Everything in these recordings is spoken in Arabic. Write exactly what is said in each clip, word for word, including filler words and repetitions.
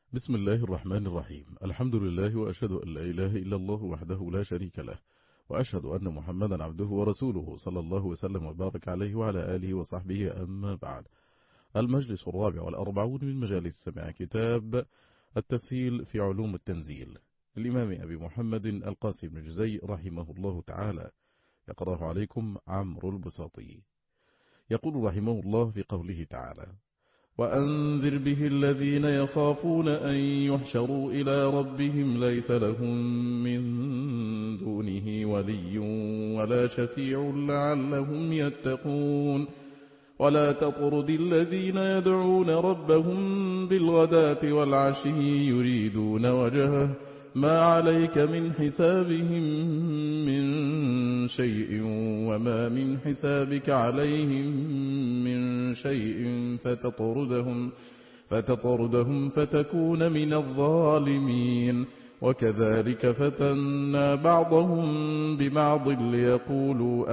بسم الله الرحمن الرحيم. الحمد لله وأشهد أن لا إله إلا الله وحده لا شريك له، وأشهد أن محمدا عبده ورسوله صلى الله وسلم وبارك عليه وعلى آله وصحبه، أما بعد. المجلس الرابع والأربعون من مجالس سماع كتاب التسهيل في علوم التنزيل الإمام أبي محمد القاسم بن جزي رحمه الله تعالى، يقرأه عليكم عمرو البساطي. يقول رحمه الله في قوله تعالى: وأنذر به الذين يخافون أن يحشروا إلى ربهم ليس لهم من دونه ولي ولا شفيع لعلهم يتقون. ولا تطرد الذين يدعون ربهم بالغداة والعشي يريدون وجهه ما عليك من حسابهم من شيء وما من حسابك عليهم من شيء فتطردهم, فتطردهم فتكون من الظالمين. وكذلك فتنا بعضهم ببعض ليقولوا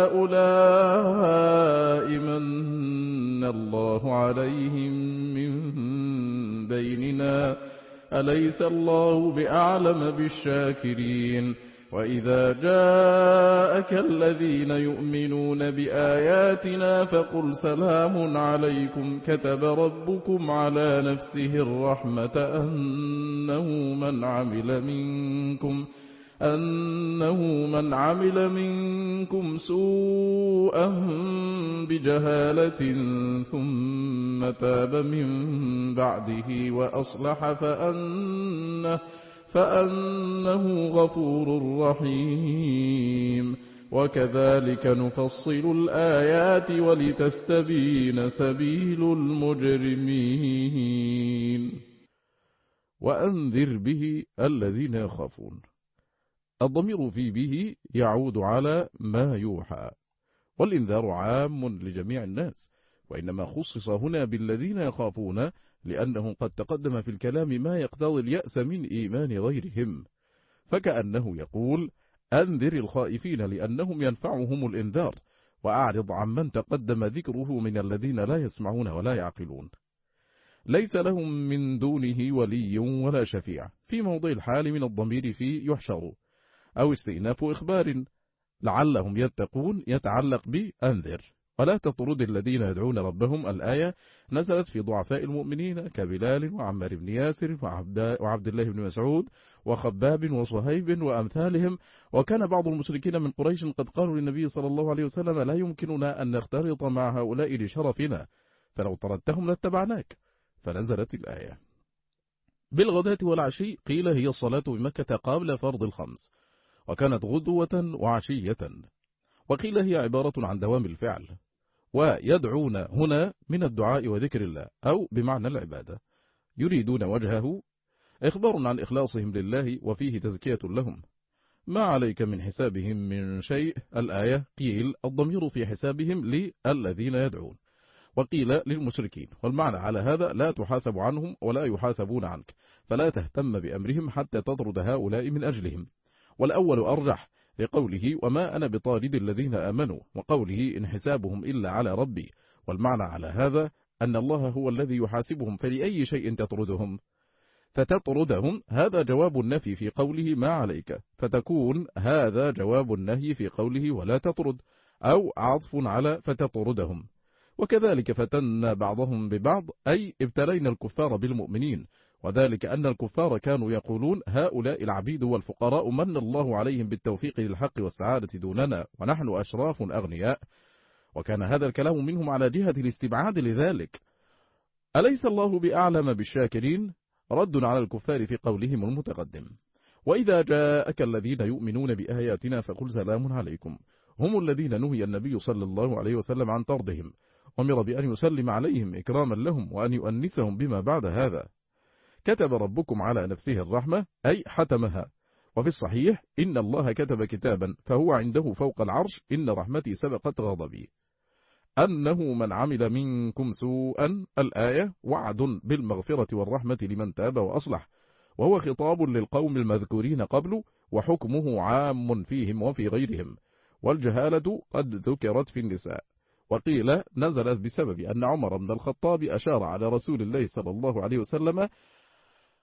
أهؤلاء من الله عليهم من بيننا أليس الله بأعلم بالشاكرين. وإذا جاءك الذين يؤمنون بآياتنا فقل سلام عليكم كتب ربكم على نفسه الرحمة أنه من عمل منكم أنه من عمل منكم سوءا بجهالة ثم تاب من بعده وأصلح فأنه, فأنه غفور رحيم. وكذلك نفصل الآيات ولتستبين سبيل المجرمين. وأنذر به الذين يخافون. الضمير في به يعود على ما يوحى، والإنذار عام لجميع الناس، وإنما خصص هنا بالذين يخافون لأنه قد تقدم في الكلام ما يقتضي اليأس من إيمان غيرهم، فكأنه يقول: أنذر الخائفين لأنهم ينفعهم الإنذار، وأعرض عمن تقدم ذكره من الذين لا يسمعون ولا يعقلون. ليس لهم من دونه ولي ولا شفيع، في موضع الحال من الضمير في يحشر، أو استئناف إخبار لعلهم يتقون يتعلق بأنذر. ولا تطرد الذين يدعون ربهم. الآية نزلت في ضعفاء المؤمنين كبلال وعمار بن ياسر وعبد الله بن مسعود وخباب وصهيب وأمثالهم. وكان بعض المشركين من قريش قد قالوا للنبي صلى الله عليه وسلم: لا يمكننا أن نختلط مع هؤلاء لشرفنا، فلو طردتهم لاتبعناك. فنزلت الآية. بالغداة والعشي قيل هي الصلاة بمكة قبل فرض الخمس، وكانت غدوة وعشية، وقيل هي عبارة عن دوام الفعل. ويدعون هنا من الدعاء وذكر الله، أو بمعنى العبادة. يريدون وجهه إخبار عن إخلاصهم لله وفيه تزكية لهم. ما عليك من حسابهم من شيء. الآية قيل الضمير في حسابهم للذين يدعون، وقيل للمشركين، والمعنى على هذا: لا تحاسب عنهم ولا يحاسبون عنك، فلا تهتم بأمرهم حتى تطرد هؤلاء من أجلهم. والأول أرجح لقوله: وما أنا بطارد الذين آمنوا، وقوله: إن حسابهم إلا على ربي. والمعنى على هذا أن الله هو الذي يحاسبهم، فلأي شيء تطردهم؟ فتطردهم هذا جواب النفي في قوله ما عليك، فتكون هذا جواب النهي في قوله ولا تطرد، أو عطف على فتطردهم. وكذلك فتنا بعضهم ببعض، أي ابتلينا الكفار بالمؤمنين، وذلك أن الكفار كانوا يقولون: هؤلاء العبيد والفقراء من الله عليهم بالتوفيق للحق والسعادة دوننا، ونحن أشراف أغنياء. وكان هذا الكلام منهم على جهة الاستبعاد لذلك. أليس الله بأعلم بالشاكرين؟ رد على الكفار في قولهم المتقدم. وإذا جاءك الذين يؤمنون بآياتنا فقل سلام عليكم، هم الذين نهي النبي صلى الله عليه وسلم عن طردهم، أمر بأن يسلم عليهم إكراما لهم وأن يؤنسهم بما بعد هذا. كتب ربكم على نفسه الرحمة، أي حتمها. وفي الصحيح: إن الله كتب كتابا فهو عنده فوق العرش، إن رحمتي سبقت غضبي. أنه من عمل منكم سوءا. الآية وعد بالمغفرة والرحمة لمن تاب وأصلح، وهو خطاب للقوم المذكورين قبل، وحكمه عام فيهم وفي غيرهم. والجهالة قد ذكرت في النساء. وقيل نزلت بسبب أن عمر بن الخطاب أشار على رسول الله صلى الله عليه وسلم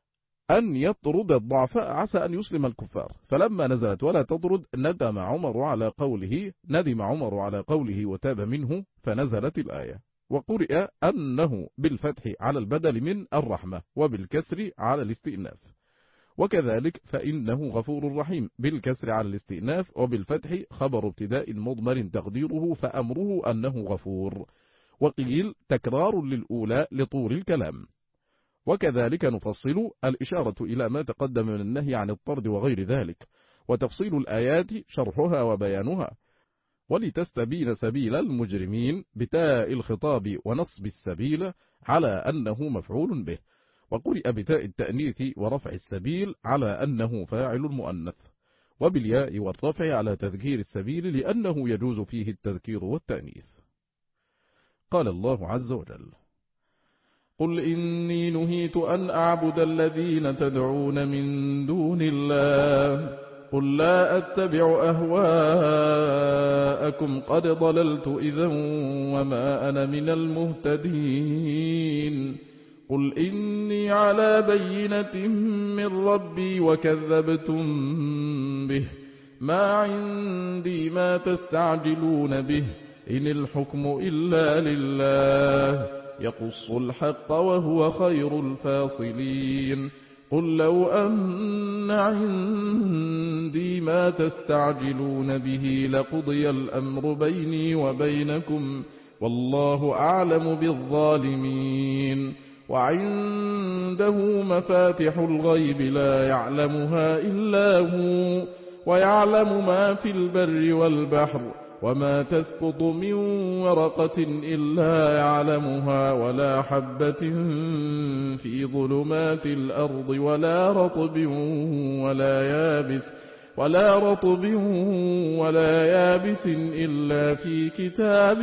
أن يطرد الضعفاء عسى أن يسلم الكفار، فلما نزلت ولا تطرد ندم عمر على قوله ندم عمر على قوله وتاب منه، فنزلت الآية. وقرئ أنه بالفتح على البدل من الرحمة وبالكسر على الاستئناف، وكذلك فإنه غفور رحيم بالكسر على الاستئناف، وبالفتح خبر ابتداء مضمر تقديره فأمره أنه غفور. وقيل تكرار للأولى لطول الكلام. وكذلك نفصل الإشارة إلى ما تقدم من النهي عن الطرد وغير ذلك، وتفصيل الآيات شرحها وبيانها، ولتستبين سبيل المجرمين بتاء الخطاب ونصب السبيل على أنه مفعول به، وقرئ بتاء التأنيث ورفع السبيل على أنه فاعل مؤنث، وبالياء والرفع على تذكير السبيل لأنه يجوز فيه التذكير والتأنيث. قال الله عز وجل: قل إني نهيت أن أعبد الذين تدعون من دون الله قل لا أتبع أهواءكم قد ضللت إذا وما أنا من المهتدين قل إني على بينة من ربي وكذبتم به ما عندي ما تستعجلون به إن الحكم إلا لله يقص الحق وهو خير الفاصلين قل لو أن عندي ما تستعجلون به لقضي الأمر بيني وبينكم والله أعلم بالظالمين وعنده مفاتح الغيب لا يعلمها إلا هو ويعلم ما في البر والبحر وما تسقط من ورقة إلا يعلمها ولا حبة في ظلمات الأرض ولا رطب ولا يابس ولا رطب ولا يابس إلا في كتاب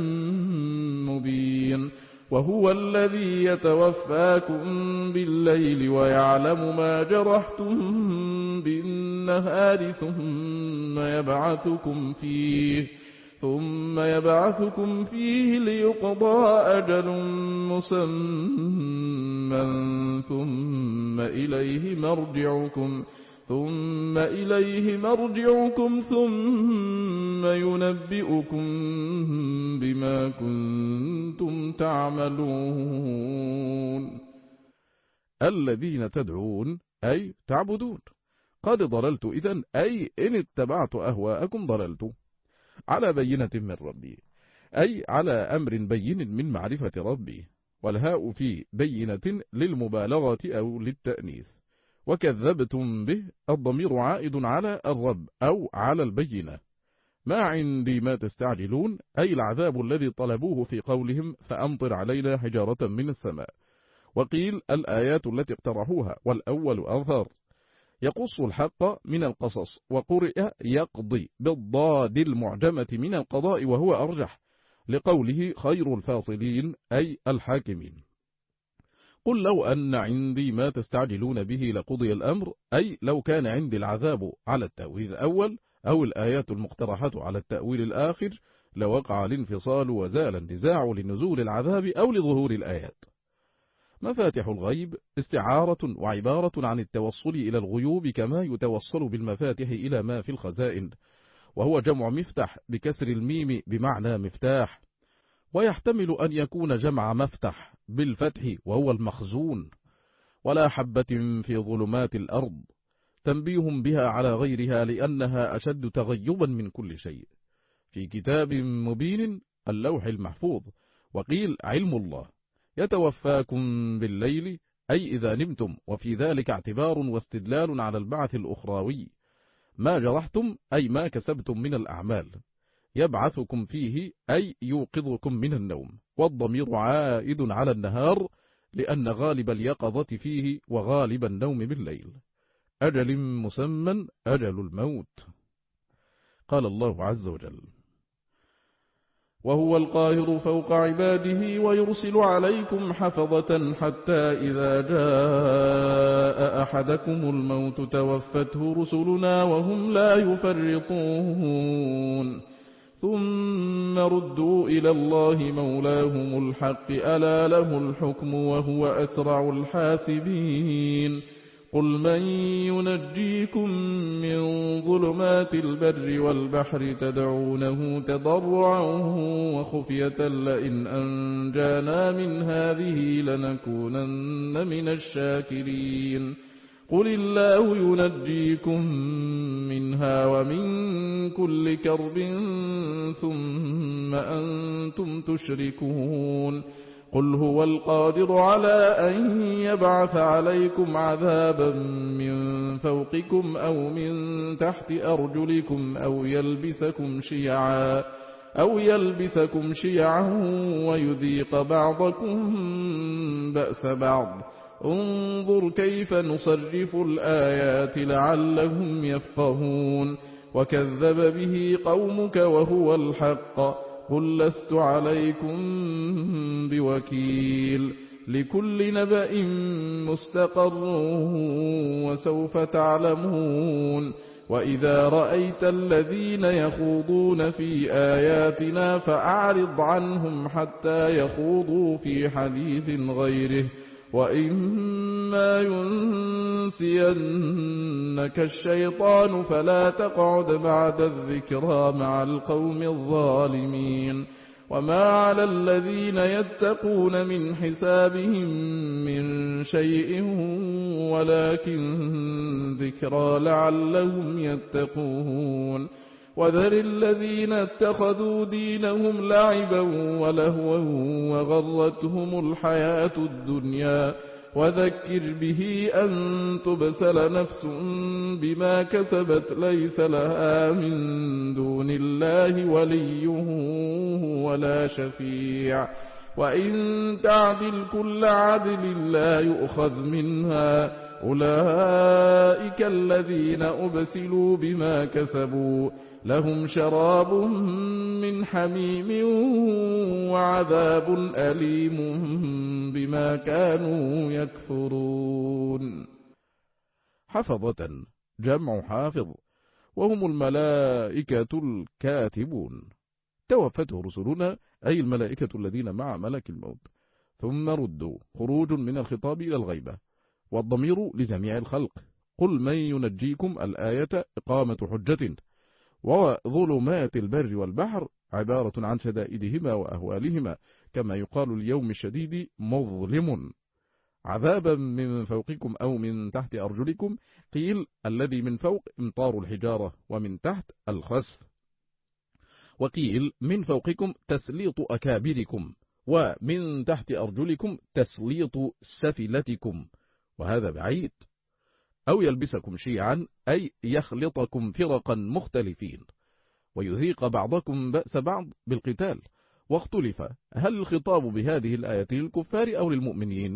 مبين وهو الذي يتوفاكم بالليل ويعلم ما جرحتم بالنهار ثم يبعثكم فيه ثم يبعثكم فيه ليقضى أجل مسمى ثم إليه مرجعكم ثم إليه مرجعكم ثم ينبئكم بما كنتم تعملون. الذين تدعون أي تعبدون قد ضللت إذن أي إن اتبعت أهواءكم ضللت على بينة من ربي أي على أمر بين من معرفة ربي، والهاء في بينة للمبالغة أو للتأنيث، وكذبتم به الضمير عائد على الرب أو على البينة. ما عندي ما تستعجلون أي العذاب الذي طلبوه في قولهم فأمطر علينا حجارة من السماء. وقيل الآيات التي اقترحوها، والأول أظهر يقص الحق من القصص، وقرئ يقضي بالضاد المعجمة من القضاء وهو أرجح لقوله خير الفاصلين أي الحاكمين. قل لو أن عندي ما تستعجلون به لقضي الأمر أي لو كان عندي العذاب على التأويل الأول أو الآيات المقترحة على التأويل الآخر لوقع الانفصال وزال النزاع لنزول العذاب أو لظهور الآيات. مفاتح الغيب استعارة وعبارة عن التوصل إلى الغيوب كما يتوصل بالمفاتح إلى ما في الخزائن، وهو جمع مفتح بكسر الميم بمعنى مفتاح، ويحتمل أن يكون جمع مفتح بالفتح وهو المخزون. ولا حبة في ظلمات الأرض تنبيه بها على غيرها لأنها أشد تغيبا من كل شيء في كتاب مبين اللوح المحفوظ. وقيل علم الله يتوفاكم بالليل أي إذا نمتم، وفي ذلك اعتبار واستدلال على البعث الأخروي. ما جرحتم أي ما كسبتم من الأعمال، يبعثكم فيه أي يوقظكم من النوم، والضمير عائد على النهار لأن غالب اليقظة فيه وغالب النوم بالليل. أجل مسمى أجل الموت. قال الله عز وجل: وهو القاهر فوق عباده ويرسل عليكم حفظة حتى إذا جاء أحدكم الموت توفته رسلنا وهم لا يفرطون ثم ردوا إلى الله مولاهم الحق ألا له الحكم وهو أسرع الحاسبين قل من ينجيكم من ظلمات البر والبحر تدعونه تضرعا وخفية لئن أنجانا من هذه لنكونن من الشاكرين قل الله ينجيكم منها ومن كل كرب ثم أنتم تشركون قل هو القادر على أن يبعث عليكم عذابا من فوقكم أو من تحت أرجلكم أو يلبسكم شيعا أو يلبسكم شيعا ويذيق بعضكم بأس بعض انظر كيف نصرف الآيات لعلهم يفقهون وكذب به قومك وهو الحق قل لست عليكم بوكيل لكل نبأ مستقر وسوف تعلمون وإذا رأيت الذين يخوضون في آياتنا فأعرض عنهم حتى يخوضوا في حديث غيره وإما ينسينك الشيطان فلا تقعد بعد الذكرى مع القوم الظالمين وما على الذين يتقون من حسابهم من شيء ولكن ذكرى لعلهم يتقون وذر الذين اتخذوا دينهم لعبا ولهوا وغرتهم الحياة الدنيا وذكر به أن تبسل نفس بما كسبت ليس لها من دون الله ولي ولا شفيع وإن تعدل كل عدل لا يؤخذ منها أولئك الذين أبسلوا بما كسبوا لهم شراب من حميم وعذاب أليم بما كانوا يكفرون. حفظة جمع حافظ وهم الملائكة الكاتبون توفته رسلنا أي الملائكة الذين مع ملك الموت ثم ردوا خروج من الخطاب إلى الغيبة والضمير لجميع الخلق قل من ينجيكم الآية إقامة حجة وظلمات البر والبحر عبارة عن شدائدهما وأهوالهما كما يقال اليوم الشديد مظلم عذابا من فوقكم أو من تحت أرجلكم قيل الذي من فوق امطار الحجارة ومن تحت الخسف وقيل من فوقكم تسليط أكابركم ومن تحت أرجلكم تسليط سفلتكم وهذا بعيد أو يلبسكم شيعا أي يخلطكم فرقا مختلفين ويذيق بعضكم بأس بعض بالقتال واختلف هل الخطاب بهذه الآية للكفار أو للمؤمنين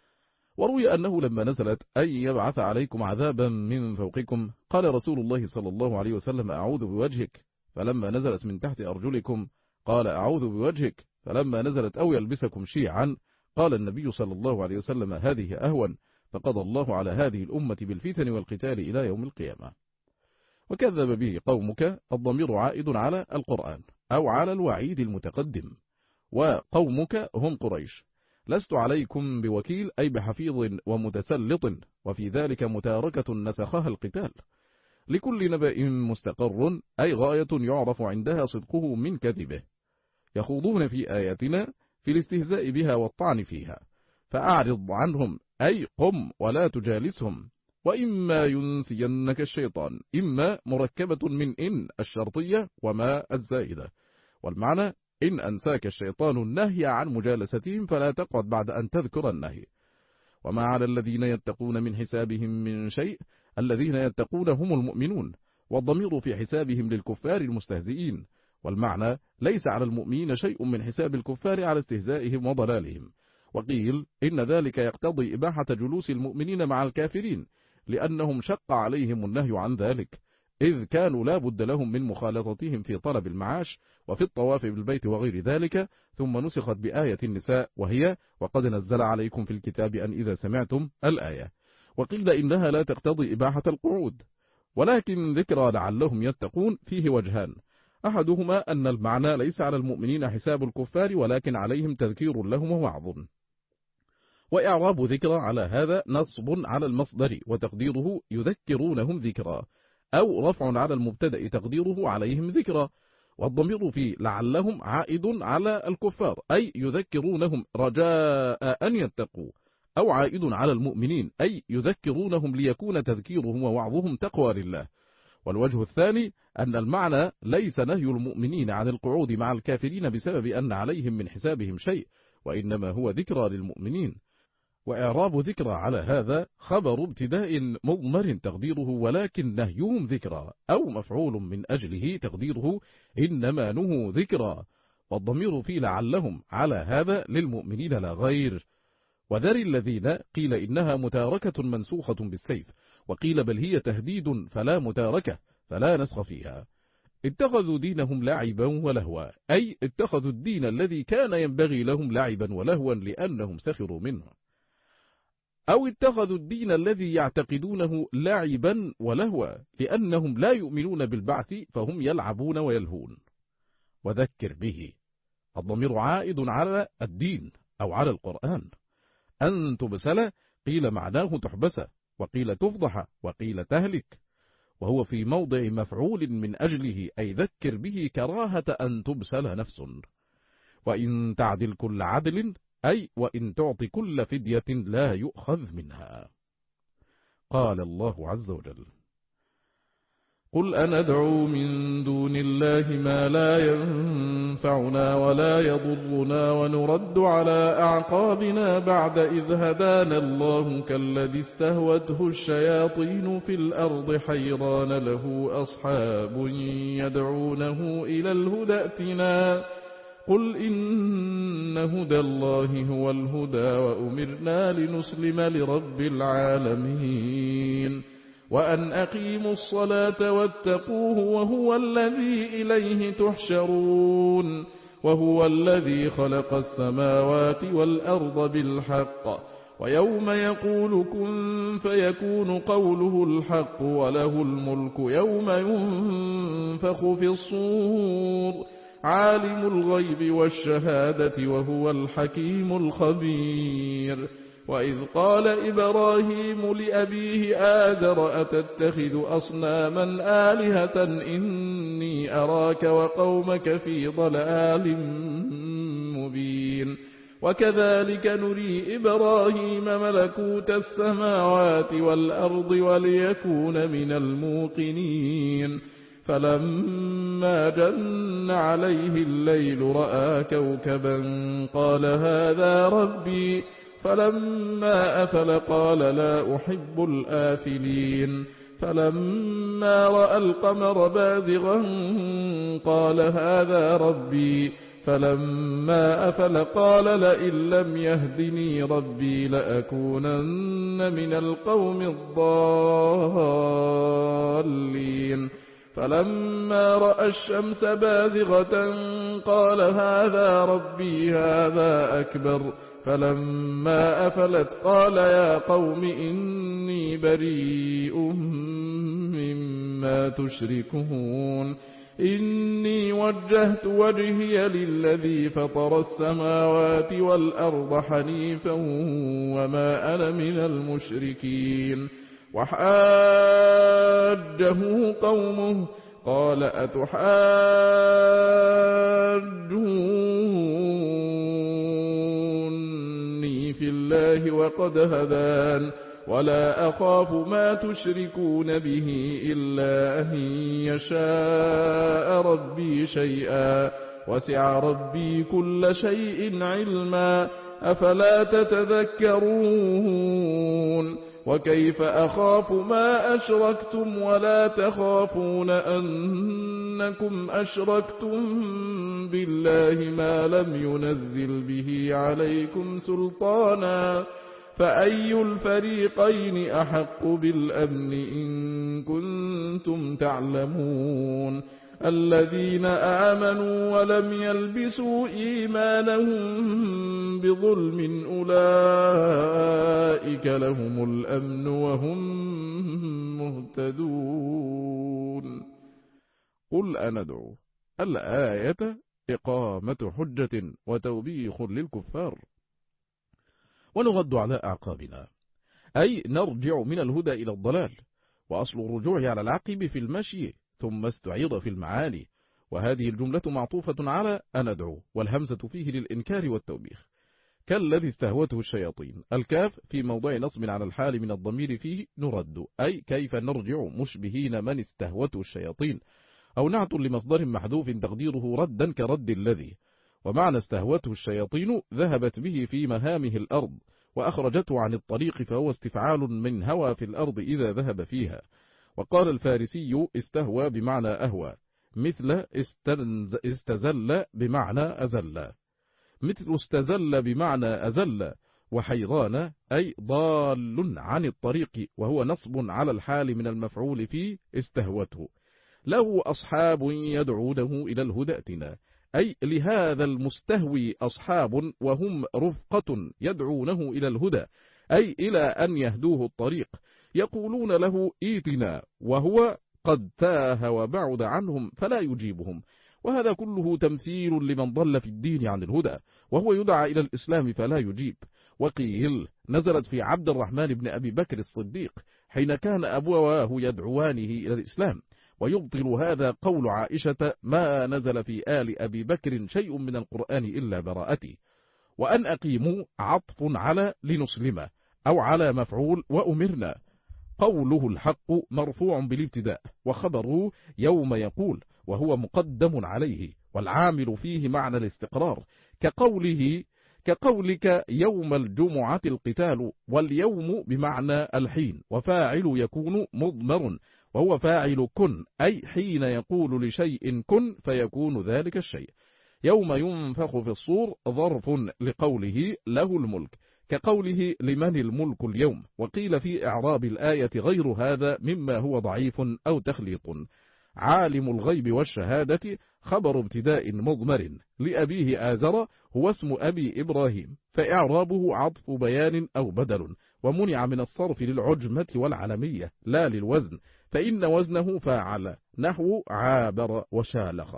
وروي أنه لما نزلت أن يبعث عليكم عذابا من فوقكم قال رسول الله صلى الله عليه وسلم أعوذ بوجهك فلما نزلت من تحت أرجلكم قال أعوذ بوجهك فلما نزلت أو يلبسكم شيعا قال النبي صلى الله عليه وسلم هذه أهون فقضى الله على هذه الأمة بالفتن والقتال إلى يوم القيامة وكذب به قومك الضمير عائد على القرآن أو على الوعيد المتقدم وقومك هم قريش لست عليكم بوكيل أي بحفيظ ومتسلط وفي ذلك متاركة نسخها القتال لكل نبأ مستقر أي غاية يعرف عندها صدقه من كذبه يخوضون في آياتنا في الاستهزاء بها والطعن فيها فأعرض عنهم أي قم ولا تجالسهم وإما ينسينك الشيطان إما مركبة من إن الشرطية وما الزائدة والمعنى إن أنساك الشيطان النهي عن مجالستهم فلا تقعد بعد أن تذكر النهي وما على الذين يتقون من حسابهم من شيء الذين يتقون هم المؤمنون والضمير في حسابهم للكفار المستهزئين والمعنى ليس على المؤمنين شيء من حساب الكفار على استهزائهم وضلالهم وقيل إن ذلك يقتضي إباحة جلوس المؤمنين مع الكافرين لأنهم شق عليهم النهي عن ذلك إذ كانوا لا بد لهم من مخالطتهم في طلب المعاش وفي الطواف بالبيت وغير ذلك ثم نسخت بآية النساء وهي وقد نزل عليكم في الكتاب أن إذا سمعتم الآية وقيل إنها لا تقتضي إباحة القعود ولكن ذكرى لعلهم يتقون فيه وجهان أحدهما أن المعنى ليس على المؤمنين حساب الكفار ولكن عليهم تذكير لهم ووعظ وإعراب ذكرى على هذا نصب على المصدر وتقديره يذكرونهم ذكرى، أو رفع على المبتدأ تقديره عليهم ذكرى. والضمير في لعلهم عائد على الكفار، أي يذكرونهم رجاء أن يتقوا، أو عائد على المؤمنين، أي يذكرونهم ليكون تذكيرهم ووعظهم تقوى لله. والوجه الثاني أن المعنى ليس نهي المؤمنين عن القعود مع الكافرين بسبب أن عليهم من حسابهم شيء، وإنما هو ذكرى للمؤمنين. وإعراب ذكرى على هذا خبر ابتداء مضمر تقديره ولكن نهيهم ذكرى، أو مفعول من أجله تقديره إنما نهوا ذكرى. والضمير في لعلهم على هذا للمؤمنين لا غير. وذر الذين قيل إنها متاركة منسوخة بالسيف، وقيل بل هي تهديد فلا متاركة فلا نسخ فيها. اتخذوا دينهم لعبا ولهوا، أي اتخذوا الدين الذي كان ينبغي لهم لعبا ولهوا لأنهم سخروا منه، أو اتخذوا الدين الذي يعتقدونه لعبا ولهوا لأنهم لا يؤمنون بالبعث فهم يلعبون ويلهون. وذكر به الضمير عائد على الدين أو على القرآن. أن تبسل قيل معناه تحبس، وقيل تفضح، وقيل تهلك، وهو في موضع مفعول من أجله، أي ذكر به كراهة أن تبسل نفس. وإن تعدل كل عدل، أي وإن تعطي كل فدية لا يؤخذ منها. قال الله عز وجل: قل أندعو من دون الله ما لا ينفعنا ولا يضرنا ونرد على أعقابنا بعد إذ هدانا الله كالذي استهوته الشياطين في الأرض حيران له أصحاب يدعونه إلى الهدى ائتنا قل إن هدى الله هو الهدى وأمرنا لنسلم لرب العالمين وأن أقيموا الصلاة واتقوه وهو الذي إليه تحشرون وهو الذي خلق السماوات والأرض بالحق ويوم يقول كن فيكون قوله الحق وله الملك يوم ينفخ في الصور عالم الغيب والشهادة وهو الحكيم الخبير. وإذ قال إبراهيم لأبيه آذر أتتخذ أصناما آلهة إني أراك وقومك في ضلال مبين. وكذلك نري إبراهيم ملكوت السماوات والأرض وليكون من الموقنين فلما جن عليه الليل رأى كوكبا قال هذا ربي فلما أفل قال لا أحب الآفلين فلما رأى القمر بازغا قال هذا ربي فلما أفل قال لئن لم يهدني ربي لأكونن من القوم الضالين فلما رأى الشمس بازغة قال هذا ربي هذا أكبر فلما أفلت قال يا قوم إني بريء مما تشركون إني وجهت وجهي للذي فطر السماوات والأرض حنيفا وما أنا من المشركين. وحاجه قومه قال أتحاجوني في الله وقد هدان ولا أخاف ما تشركون به إلا أن يشاء ربي شيئا وسع ربي كل شيء علما أفلا تتذكرون. وكيف أخاف ما أشركتم ولا تخافون أنكم أشركتم بالله ما لم ينزل به عليكم سلطانا فأي الفريقين أحق بالأمن إن كنتم تعلمون. الذين آمنوا ولم يلبسوا إيمانهم بظلم أولئك لهم الأمن وهم مهتدون. قل أندعو الآية إقامة حجة وتوبيخ للكفار. ونرد على أعقابنا، أي نرجع من الهدى إلى الضلال. وأصل الرجوع على العقب في المشي ثم استعيض في المعاني، وهذه الجملة معطوفة على أندعو، والهمزة فيه للإنكار والتوبيخ. كالذي استهوته الشياطين، الكاف في موضع نصب على الحال من الضمير فيه نرد، أي كيف نرجع مشبهين من استهوته الشياطين، أو نعت لمصدر محذوف تقديره ردا كرد الذي. ومعنى استهوته الشياطين ذهبت به في مهامه الأرض وأخرجته عن الطريق، فهو استفعال من هوى في الأرض إذا ذهب فيها. وقال الفارسي استهوى بمعنى أهوى، مثل استزل بمعنى أزل، مثل استزل بمعنى أزل. وحيران أي ضال عن الطريق، وهو نصب على الحال من المفعول فيه استهوته. له أصحاب يدعونه إلى الهدى ائتنا، أي لهذا المستهوي أصحاب وهم رفقة يدعونه إلى الهدى، أي إلى أن يهدوه الطريق، يقولون له ائتنا، وهو قد تاه وبعد عنهم فلا يجيبهم. وهذا كله تمثيل لمن ضل في الدين عن الهدى، وهو يدعى إلى الإسلام فلا يجيب. وقيل نزلت في عبد الرحمن بن أبي بكر الصديق حين كان أبواه يدعوانه إلى الإسلام. ويبطل هذا قول عائشة ما نزل في آل أبي بكر شيء من القرآن إلا براءتي. وأن أقيموا عطف على لنسلم أو على مفعول وأمرنا. قوله الحق مرفوع بالابتداء، وخبره يوم يقول وهو مقدم عليه، والعامل فيه معنى الاستقرار، كقوله كقولك يوم الجمعة القتال، واليوم بمعنى الحين، وفاعل يكون مضمر، وهو فاعل كن، أي حين يقول لشيء كن فيكون ذلك الشيء. يوم ينفخ في الصور ظرف لقوله له الملك، كقوله لمن الملك اليوم. وقيل في إعراب الآية غير هذا مما هو ضعيف أو تخليط. عالم الغيب والشهادة خبر ابتداء مضمر لأبيه آزر هو اسم أبي إبراهيم، فإعرابه عطف بيان أو بدل، ومنع من الصرف للعجمة والعلمية لا للوزن، فإن وزنه فاعل نحو عابر وشالخ.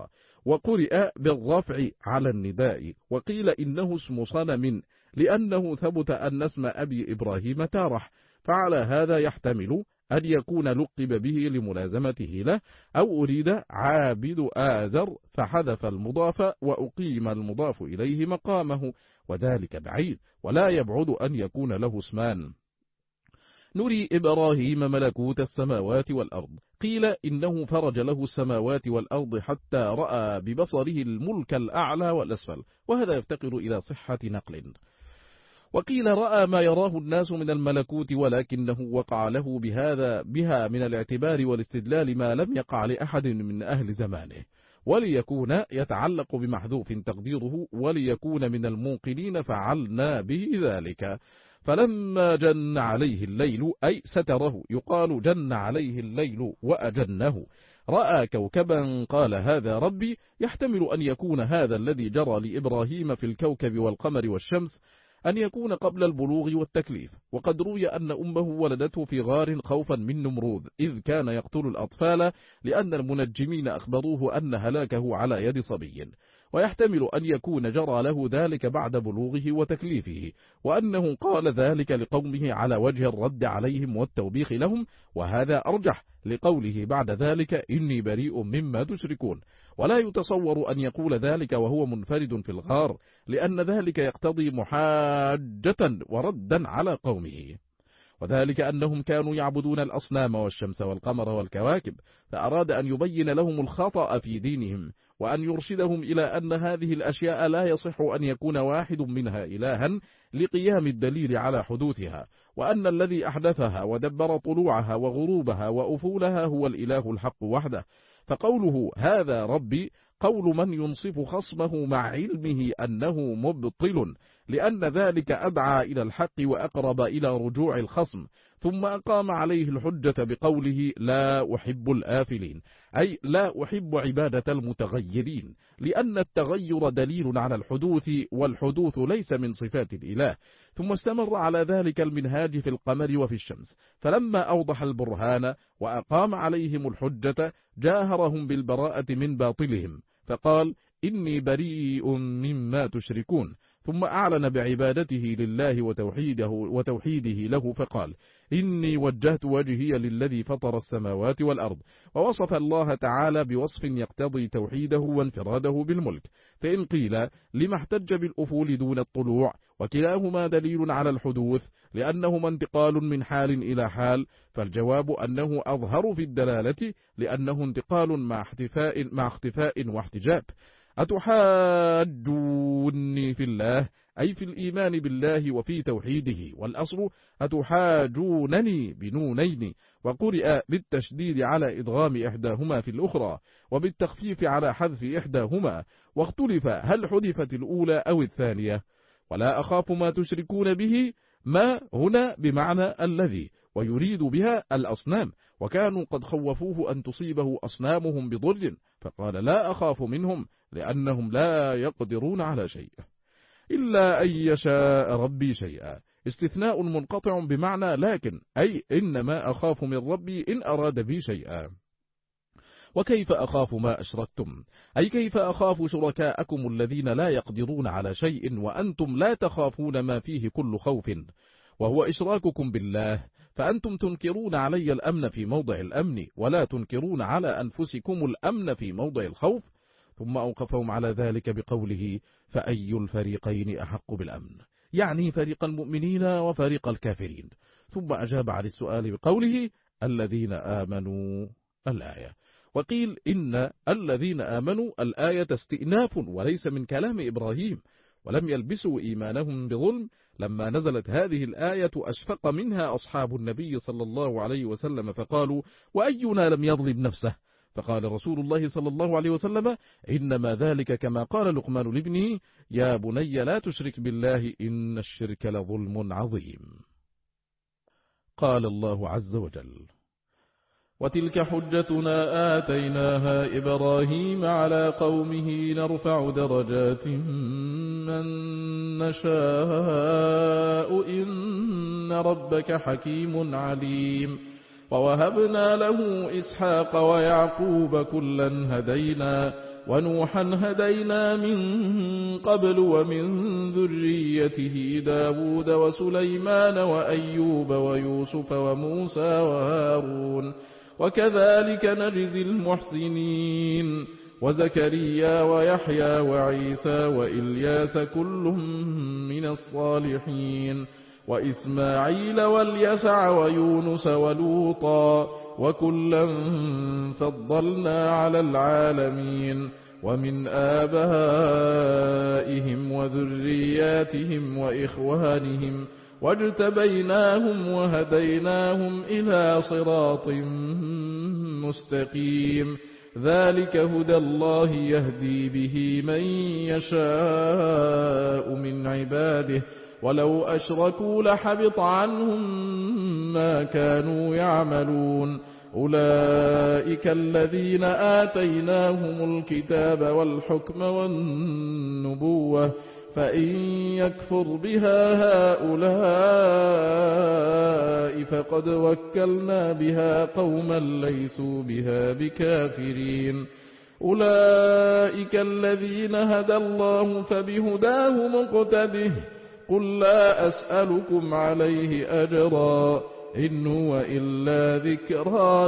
وقرئ بالرفع على النداء. وقيل إنه اسم صنم لأنه ثبت أن اسم أبي إبراهيم تارح، فعلى هذا يحتمل أن يكون لقب به لملازمته له، أو أريد عابد آزر فحذف المضاف وأقيم المضاف إليه مقامه، وذلك بعيد، ولا يبعد أن يكون له اسمان. نري إبراهيم ملكوت السماوات والأرض. قيل إنه فرج له السماوات والأرض حتى رأى ببصره الملك الأعلى والأسفل، وهذا يفتقر إلى صحة نقل. وقيل رأى ما يراه الناس من الملكوت، ولكنه وقع له بهذا بها من الاعتبار والاستدلال ما لم يقع لأحد من أهل زمانه، وليكون يتعلق بمحذوف تقديره وليكون من الموقنين فعلنا به ذلك. فلما جن عليه الليل أي ستره، يقال جن عليه الليل وأجنه، رأى كوكبا قال هذا ربي، يحتمل أن يكون هذا الذي جرى لإبراهيم في الكوكب والقمر والشمس أن يكون قبل البلوغ والتكليف. وقد روي أن أمه ولدته في غار خوفا من نمرود إذ كان يقتل الأطفال، لأن المنجمين أخبروه أن هلاكه على يد صبي. ويحتمل أن يكون جرى له ذلك بعد بلوغه وتكليفه، وأنه قال ذلك لقومه على وجه الرد عليهم والتوبيخ لهم، وهذا أرجح لقوله بعد ذلك إني بريء مما تشركون. ولا يتصور أن يقول ذلك وهو منفرد في الغار، لأن ذلك يقتضي محاجة وردا على قومه، وذلك أنهم كانوا يعبدون الأصنام والشمس والقمر والكواكب، فأراد أن يبين لهم الخطأ في دينهم، وأن يرشدهم إلى أن هذه الأشياء لا يصح أن يكون واحد منها إلها لقيام الدليل على حدوثها، وأن الذي أحدثها ودبر طلوعها وغروبها وأفولها هو الإله الحق وحده. فقوله هذا ربي قول من ينصف خصمه مع علمه أنه مبطل، لأن ذلك أدعى إلى الحق وأقرب إلى رجوع الخصم. ثم أقام عليه الحجة بقوله لا أحب الآفلين، أي لا أحب عبادة المتغيرين، لأن التغير دليل على الحدوث، والحدوث ليس من صفات الإله. ثم استمر على ذلك المنهاج في القمر وفي الشمس، فلما أوضح البرهان وأقام عليهم الحجة جاهرهم بالبراءة من باطلهم، فقال إني بريء مما تشركون. ثم أعلن بعبادته لله وتوحيده, وتوحيده له فقال: إني وجهت وجهي للذي فطر السماوات والأرض. ووصف الله تعالى بوصف يقتضي توحيده وانفراده بالملك. فإن قيل لما احتج بالأفول دون الطلوع؟ وكلاهما دليل على الحدوث، لأنهما انتقال من حال إلى حال، فالجواب أنه أظهر في الدلالة، لأنه انتقال مع اختفاء, مع اختفاء واحتجاب. أتحاجوني في الله، أي في الإيمان بالله وفي توحيده، والأصل أتحاجونني بنونين، وقرئ بالتشديد على إدغام إحداهما في الأخرى، وبالتخفيف على حذف إحداهما، واختلف هل حذفت الأولى أو الثانية. ولا أخاف ما تشركون به، ما هنا بمعنى الذي، ويريد بها الأصنام، وكانوا قد خوفوه أن تصيبه أصنامهم بضر، فقال: لا أخاف منهم لأنهم لا يقدرون على شيء إلا أن يشاء ربي شيئا. استثناء منقطع بمعنى لكن، أي إنما أخاف من ربي إن أراد بي شيئا. وكيف أخاف ما أشركتم، أي كيف أخاف شركاءكم الذين لا يقدرون على شيء وأنتم لا تخافون ما فيه كل خوف، وهو إشراككم بالله. فأنتم تنكرون علي الأمن في موضع الأمن، ولا تنكرون على أنفسكم الأمن في موضع الخوف. ثم أوقفهم على ذلك بقوله: فأي الفريقين أحق بالأمن، يعني فريق المؤمنين وفريق الكافرين. ثم أجاب عن السؤال بقوله: الذين آمنوا الآية. وقيل إن الذين آمنوا الآية استئناف وليس من كلام إبراهيم، ولم يلبسوا إيمانهم بظلم. لما نزلت هذه الآية أشفق منها أصحاب النبي صلى الله عليه وسلم، فقالوا: وأينا لم يظلم نفسه؟ فقال رسول الله صلى الله عليه وسلم: إنما ذلك كما قال لقمان لابنه: يا بني لا تشرك بالله إن الشرك لظلم عظيم. قال الله عز وجل: وتلك حجتنا آتيناها إبراهيم على قومه نرفع درجات من نشاء إن ربك حكيم عليم. ووهبنا له إسحاق ويعقوب كلا هدينا، ونوحا هدينا من قبل ومن ذريته داود وسليمان وأيوب ويوسف وموسى وهارون، وكذلك نجزي المحسنين، وزكريا ويحيى وعيسى وإلياس كل من الصالحين، وإسماعيل واليسع ويونس ولوطا، وكلا فضلنا على العالمين، ومن آبائهم وذرياتهم وإخوانهم، واجتبيناهم وهديناهم إلى صراط مستقيم. ذلك هدى الله يهدي به من يشاء من عباده، ولو أشركوا لحبط عنهم ما كانوا يعملون. أولئك الذين آتيناهم الكتاب والحكم والنبوة، فإن يكفر بها هؤلاء فقد وكلنا بها قوما ليسوا بها بكافرين. أولئك الذين هدى الله فبهداه مقتده، قل لا أسألكم عليه أجرا إن هو إلا ذكرى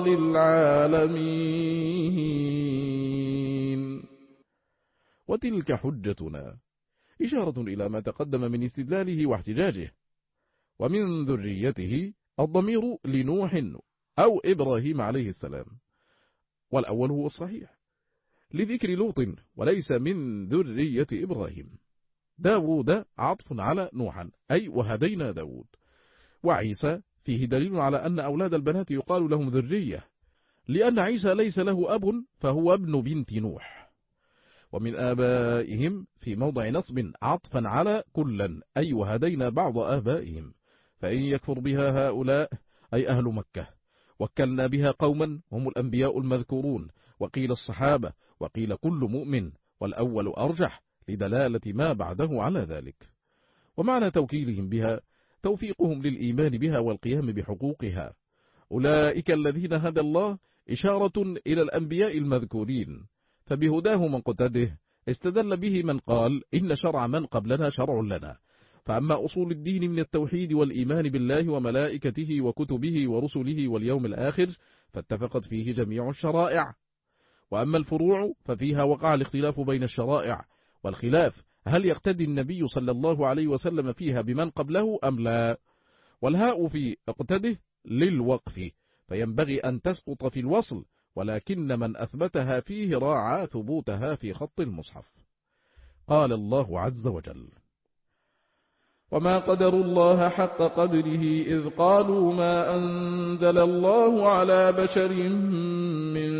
للعالمين. وتلك حجتنا إشارة إلى ما تقدم من استدلاله واحتجاجه. ومن ذريته الضمير لنوح أو إبراهيم عليه السلام، والأول هو الصحيح، لذكر لوط وليس من ذرية إبراهيم. داود عطف على نوحا، أي وهدينا داود. وعيسى فيه دليل على أن أولاد البنات يقال لهم ذرية، لأن عيسى ليس له أب فهو ابن بنت نوح. ومن آبائهم في موضع نصب عطفا على كلا، أي وهدينا بعض آبائهم. فإن يكفر بها هؤلاء أي أهل مكة، وكلنا بها قوما هم الأنبياء المذكورون، وقيل الصحابة، وقيل كل مؤمن، والأول أرجح لدلالة ما بعده على ذلك. ومعنى توكيلهم بها توفيقهم للإيمان بها والقيام بحقوقها. أولئك الذين هدى الله إشارة إلى الأنبياء المذكورين، فبهداه مقتده استدل به من قال إن شرع من قبلنا شرع لنا. فأما أصول الدين من التوحيد والإيمان بالله وملائكته وكتبه ورسله واليوم الآخر فاتفقت فيه جميع الشرائع. وأما الفروع ففيها وقع الاختلاف بين الشرائع، والخلاف هل يقتدي النبي صلى الله عليه وسلم فيها بمن قبله أم لا؟ والهاء في اقتده للوقف، فينبغي أن تسقط في الوصل، ولكن من أثبتها فيه راعى ثبوتها في خط المصحف. قال الله عز وجل: وما قدروا الله حق قدره إذ قالوا ما أنزل الله على بشر من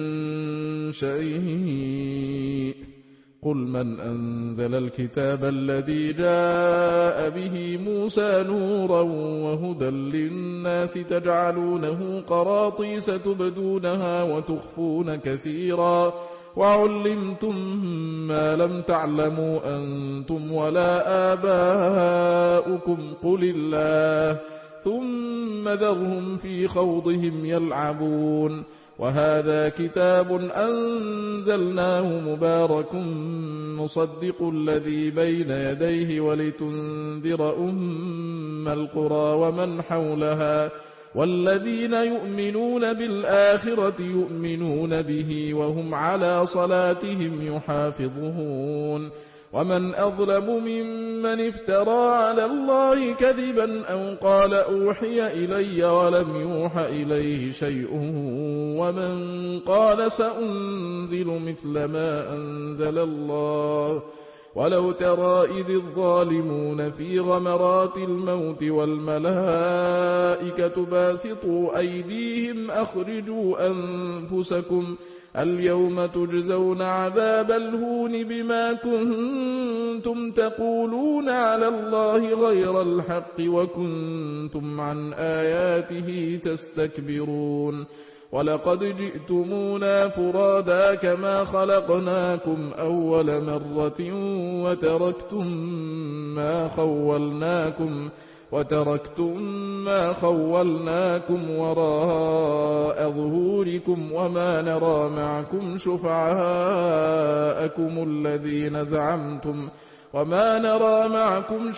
شيء قل من أنزل الكتاب الذي جاء به موسى نورا وهدى للناس تجعلونه قراطيس تبدونها وتخفون كثيرا وعلمتم ما لم تعلموا أنتم ولا آباؤكم قل الله ثم ذرهم في خوضهم يلعبون وهذا كتاب أنزلناه مبارك مصدق الذي بين يديه ولتنذر أم القرى ومن حولها والذين يؤمنون بالآخرة يؤمنون به وهم على صلاتهم يحافظون ومن أظلم ممن افترى على الله كذبا أو قال أوحي إلي ولم يوح إليه شيء ومن قال سأنزل مثل ما أنزل الله ولو ترى إذ الظالمون في غمرات الموت والملائكة باسطوا أيديهم أخرجوا أنفسكم اليوم تجزون عذاب الهون بما كنتم تقولون على الله غير الحق وكنتم عن آياته تستكبرون ولقد جئتمونا فرادا كما خلقناكم أول مرة وتركتم ما خولناكم وتركتم ما خولناكم وراء ظهوركم وما نرى معكم شفعاءكم الذين زعمتم وما نرى معكم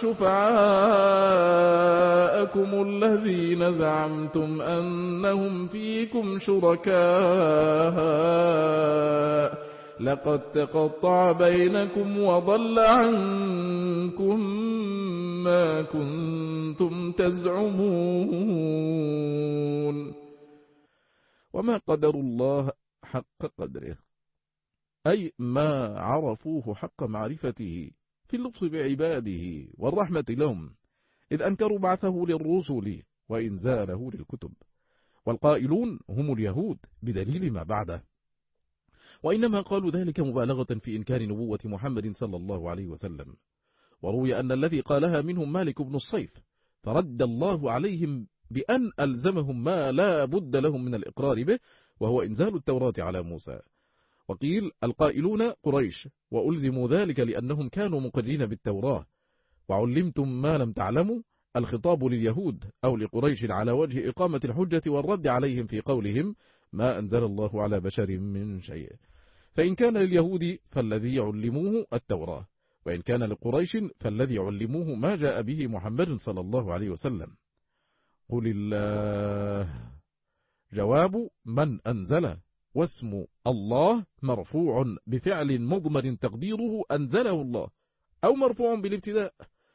شفعاءكم الذين زعمتم أنهم فيكم شركاء لقد تقطع بينكم وضل عنكم ما كنتم تزعمون وما قدروا الله حق قدره أي ما عرفوه حق معرفته في اللطف بعباده والرحمة لهم إذ أنكروا بعثه للرسل وإنزاله للكتب. والقائلون هم اليهود بدليل ما بعده، وإنما قالوا ذلك مبالغة في إنكار نبوة محمد صلى الله عليه وسلم. وروي أن الذي قالها منهم مالك بن الصيف فرد الله عليهم بأن ألزمهم ما لا بد لهم من الإقرار به وهو إنزال التوراة على موسى. وقيل القائلون قريش وألزموا ذلك لأنهم كانوا مقرين بالتوراة. وعلمتم ما لم تعلموا الخطاب لليهود أو لقريش على وجه إقامة الحجة والرد عليهم في قولهم ما أنزل الله على بشر من شيء. فإن كان لليهود فالذي علموه التوراة، وإن كان لقريش فالذي علموه ما جاء به محمد صلى الله عليه وسلم. قل الله جواب من أنزله، واسم الله مرفوع بفعل مضمر تقديره أنزله الله أو مرفوع بالابتداء.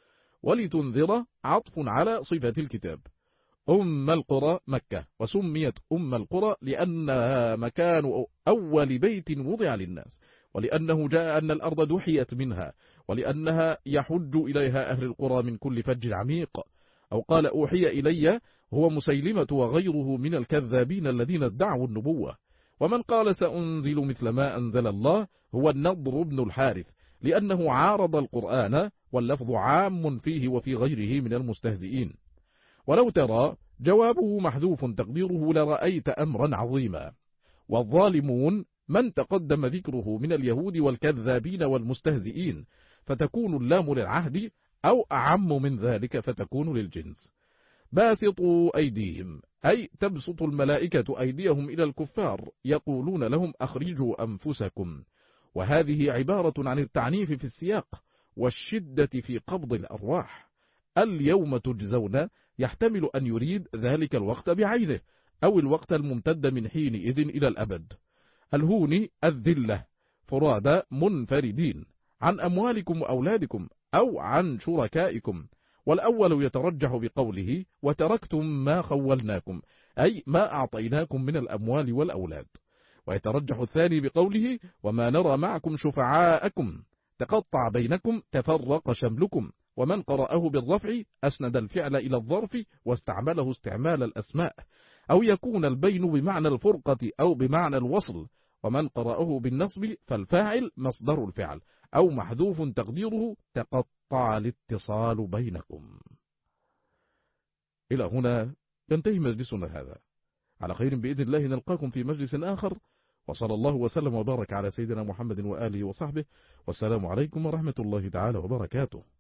ولتنذر عطف على صفة الكتاب. أم القرى مكة، وسميت أم القرى لأنها مكان أول بيت وضع للناس، ولأنه جاء أن الأرض دحيت منها، ولأنها يحج إليها أهل القرى من كل فج عميق. أو قال أوحي إلي هو مسيلمة وغيره من الكذابين الذين ادعوا النبوة. ومن قال سأنزل مثل ما أنزل الله هو النضر بن الحارث، لأنه عارض القرآن واللفظ عام فيه وفي غيره من المستهزئين. ولو ترى جوابه محذوف تقديره لرأيت أمرا عظيما. والظالمون من تقدم ذكره من اليهود والكذابين والمستهزئين، فتكون اللام للعهد، أو أعم من ذلك فتكون للجنس. باسطوا أيديهم أي تبسط الملائكة أيديهم إلى الكفار يقولون لهم أخرجوا أنفسكم. وهذه عبارة عن التعنيف في السياق والشدة في قبض الأرواح. اليوم تجزون يحتمل أن يريد ذلك الوقت بعينه أو الوقت الممتد من حينئذ إلى الأبد. الهون الذلة فرادى منفردين عن أموالكم وأولادكم أو عن شركائكم، والأول يترجح بقوله وتركتم ما خولناكم، أي ما أعطيناكم من الأموال والأولاد، ويترجح الثاني بقوله وما نرى معكم شفعاءكم تقطع بينكم تفرق شملكم، ومن قرأه بالرفع أسند الفعل إلى الظرف واستعمله استعمال الأسماء، أو يكون البين بمعنى الفرقة أو بمعنى الوصل، ومن قرأه بالنصب فالفاعل مصدر الفعل أو محذوف تقديره تقطع الاتصال بينكم. إلى هنا ينتهي مجلسنا هذا، على خير بإذن الله نلقاكم في مجلس آخر، وصلى الله وسلم وبارك على سيدنا محمد وآله وصحبه، والسلام عليكم ورحمة الله تعالى وبركاته.